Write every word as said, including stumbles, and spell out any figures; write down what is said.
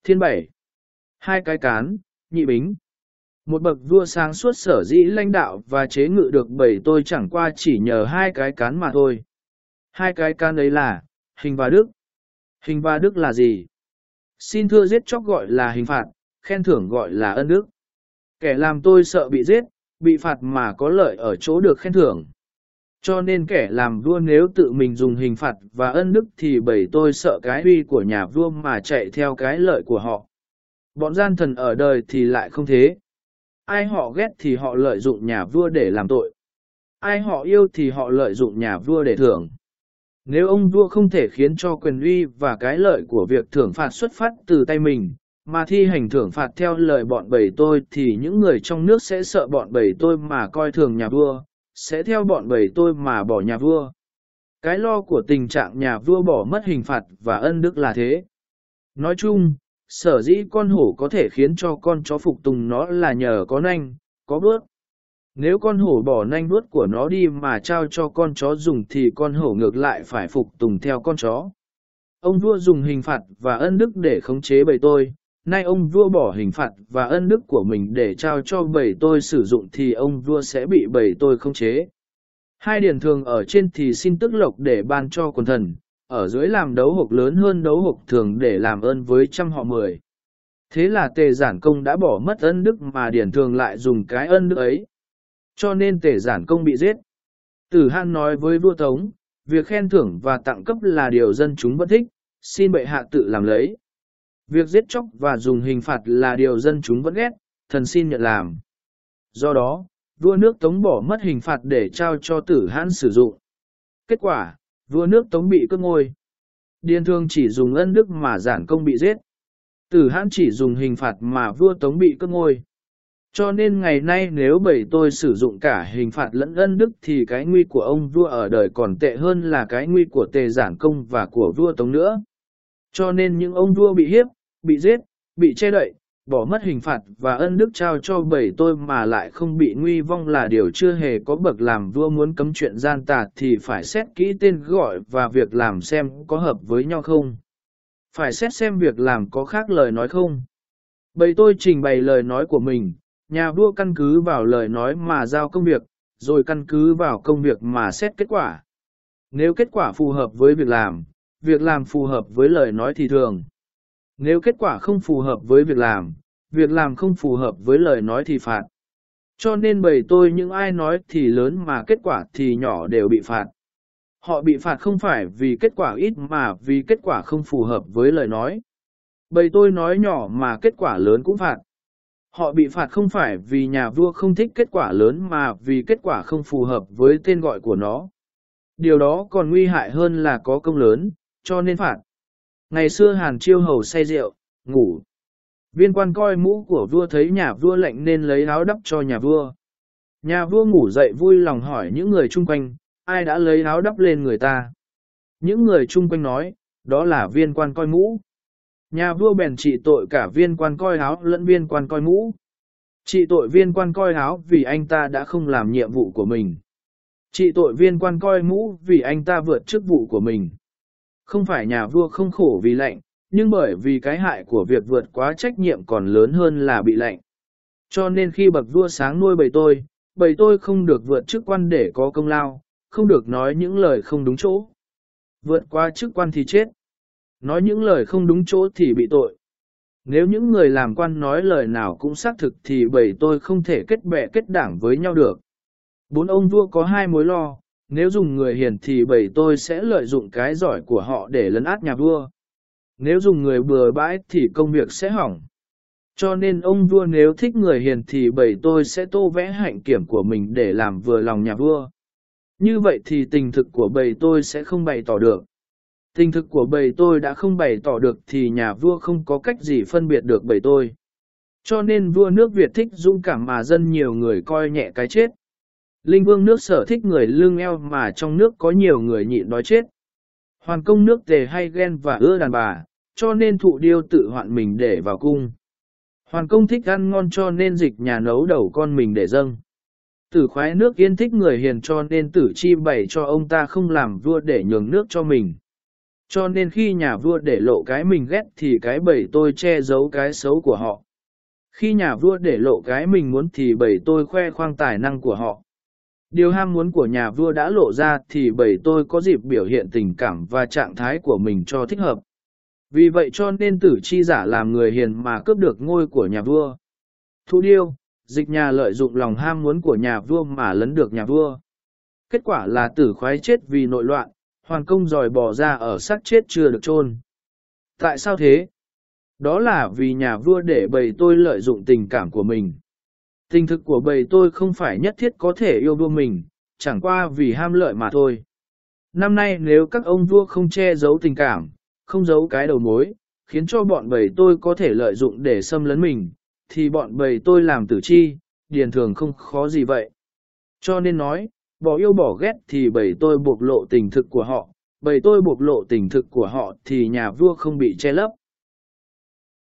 Phiên bảy. Hai cái cán, nhị bính. Một bậc vua sáng suốt sở dĩ lãnh đạo và chế ngự được bảy tôi chẳng qua chỉ nhờ hai cái cán mà thôi. Hai cái cán ấy là, hình và đức. Hình và đức là gì? Xin thưa giết chóc gọi là hình phạt, khen thưởng gọi là ân đức. Kẻ làm tôi sợ bị giết, bị phạt mà có lợi ở chỗ được khen thưởng. Cho nên kẻ làm vua nếu tự mình dùng hình phạt và ân đức thì bảy tôi sợ cái uy của nhà vua mà chạy theo cái lợi của họ. Bọn gian thần ở đời thì lại không thế. Ai họ ghét thì họ lợi dụng nhà vua để làm tội. Ai họ yêu thì họ lợi dụng nhà vua để thưởng. Nếu ông vua không thể khiến cho quyền uy và cái lợi của việc thưởng phạt xuất phát từ tay mình, mà thi hành thưởng phạt theo lời bọn bầy tôi thì những người trong nước sẽ sợ bọn bầy tôi mà coi thường nhà vua, sẽ theo bọn bầy tôi mà bỏ nhà vua. Cái lo của tình trạng nhà vua bỏ mất hình phạt và ân đức là thế. Nói chung, sở dĩ con hổ có thể khiến cho con chó phục tùng nó là nhờ có nanh, có bước. Nếu con hổ bỏ nanh vuốt của nó đi mà trao cho con chó dùng thì con hổ ngược lại phải phục tùng theo con chó. Ông vua dùng hình phạt và ân đức để khống chế bầy tôi, nay ông vua bỏ hình phạt và ân đức của mình để trao cho bầy tôi sử dụng thì ông vua sẽ bị bầy tôi khống chế. Hai điển thường ở trên thì xin tức lộc để ban cho quần thần, ở dưới làm đấu hộc lớn hơn đấu hộc thường để làm ơn với trăm họ mười. Thế là Tề Giản Công đã bỏ mất ân đức mà điển thường lại dùng cái ân đức ấy. Cho nên Tề Giản Công bị giết. Tử Hãn nói với vua Tống, việc khen thưởng và tặng cấp là điều dân chúng vẫn thích, xin bệ hạ tự làm lấy. Việc giết chóc và dùng hình phạt là điều dân chúng vẫn ghét, thần xin nhận làm. Do đó, vua nước Tống bỏ mất hình phạt để trao cho Tử Hãn sử dụng. Kết quả, vua nước Tống bị cướp ngôi. Điền Thường chỉ dùng ân đức mà Giản Công bị giết. Tử Hãn chỉ dùng hình phạt mà vua Tống bị cướp ngôi. Cho nên ngày nay nếu bầy tôi sử dụng cả hình phạt lẫn ân đức thì cái nguy của ông vua ở đời còn tệ hơn là cái nguy của Tề Giản Công và của vua Tống nữa. Cho nên những ông vua bị hiếp, bị giết, bị che đậy, bỏ mất hình phạt và ân đức trao cho bầy tôi mà lại không bị nguy vong là điều chưa hề có bậc làm vua muốn cấm chuyện gian tà thì phải xét kỹ tên gọi và việc làm xem có hợp với nhau không. Phải xét xem việc làm có khác lời nói không. Bầy tôi trình bày lời nói của mình, nhà vua căn cứ vào lời nói mà giao công việc, rồi căn cứ vào công việc mà xét kết quả. Nếu kết quả phù hợp với việc làm, việc làm phù hợp với lời nói thì thường. Nếu kết quả không phù hợp với việc làm, việc làm không phù hợp với lời nói thì phạt. Cho nên bầy tôi những ai nói thì lớn mà kết quả thì nhỏ đều bị phạt. Họ bị phạt không phải vì kết quả ít mà vì kết quả không phù hợp với lời nói. Bầy tôi nói nhỏ mà kết quả lớn cũng phạt. Họ bị phạt không phải vì nhà vua không thích kết quả lớn mà vì kết quả không phù hợp với tên gọi của nó. Điều đó còn nguy hại hơn là có công lớn, cho nên phạt. Ngày xưa Hàn Chiêu Hầu say rượu, ngủ. Viên quan coi mũ của vua thấy nhà vua lệnh nên lấy áo đắp cho nhà vua. Nhà vua ngủ dậy vui lòng hỏi những người chung quanh, ai đã lấy áo đắp lên người ta. Những người chung quanh nói, đó là viên quan coi mũ. Nhà vua bèn trị tội cả viên quan coi áo lẫn viên quan coi mũ. Trị tội viên quan coi áo vì anh ta đã không làm nhiệm vụ của mình. Trị tội viên quan coi mũ vì anh ta vượt chức vụ của mình. Không phải nhà vua không khổ vì lệnh, nhưng bởi vì cái hại của việc vượt quá trách nhiệm còn lớn hơn là bị lệnh. Cho nên khi bậc vua sáng nuôi bầy tôi, bầy tôi không được vượt chức quan để có công lao, không được nói những lời không đúng chỗ. Vượt qua chức quan thì chết. Nói những lời không đúng chỗ thì bị tội. Nếu những người làm quan nói lời nào cũng xác thực thì bầy tôi không thể kết bè kết đảng với nhau được. Bốn ông vua có hai mối lo, nếu dùng người hiền thì bầy tôi sẽ lợi dụng cái giỏi của họ để lấn át nhà vua. Nếu dùng người bừa bãi thì công việc sẽ hỏng. Cho nên ông vua nếu thích người hiền thì bầy tôi sẽ tô vẽ hạnh kiểm của mình để làm vừa lòng nhà vua. Như vậy thì tình thực của bầy tôi sẽ không bày tỏ được. Tình thực của bầy tôi đã không bày tỏ được thì nhà vua không có cách gì phân biệt được bầy tôi. Cho nên vua nước Việt thích dũng cảm mà dân nhiều người coi nhẹ cái chết. Linh vương nước Sở thích người lưng eo mà trong nước có nhiều người nhịn đói chết. Hoàn công nước Tề hay ghen và ưa đàn bà, cho nên thụ điêu tự hoạn mình để vào cung. Hoàn công thích ăn ngon cho nên dịch nhà nấu đầu con mình để dâng. Tử khoái nước Yên thích người hiền cho nên tử chi bày cho ông ta không làm vua để nhường nước cho mình. Cho nên khi nhà vua để lộ cái mình ghét thì cái bầy tôi che giấu cái xấu của họ. Khi nhà vua để lộ cái mình muốn thì bầy tôi khoe khoang tài năng của họ. Điều ham muốn của nhà vua đã lộ ra thì bầy tôi có dịp biểu hiện tình cảm và trạng thái của mình cho thích hợp. Vì vậy cho nên Tử Chi giả làm người hiền mà cướp được ngôi của nhà vua. Thu Điêu, Dịch Nhà lợi dụng lòng ham muốn của nhà vua mà lấn được nhà vua. Kết quả là Tử Khoái chết vì nội loạn, Hoàn Công dòi bỏ ra ở xác chết chưa được chôn. Tại sao thế? Đó là vì nhà vua để bầy tôi lợi dụng tình cảm của mình. Tình thực của bầy tôi không phải nhất thiết có thể yêu vua mình, chẳng qua vì ham lợi mà thôi. Năm nay nếu các ông vua không che giấu tình cảm, không giấu cái đầu mối, khiến cho bọn bầy tôi có thể lợi dụng để xâm lấn mình, thì bọn bầy tôi làm Tử Chi, điền thường không khó gì vậy. Cho nên nói, bỏ yêu bỏ ghét thì bầy tôi bộc lộ tình thực của họ, bầy tôi bộc lộ tình thực của họ thì nhà vua không bị che lấp.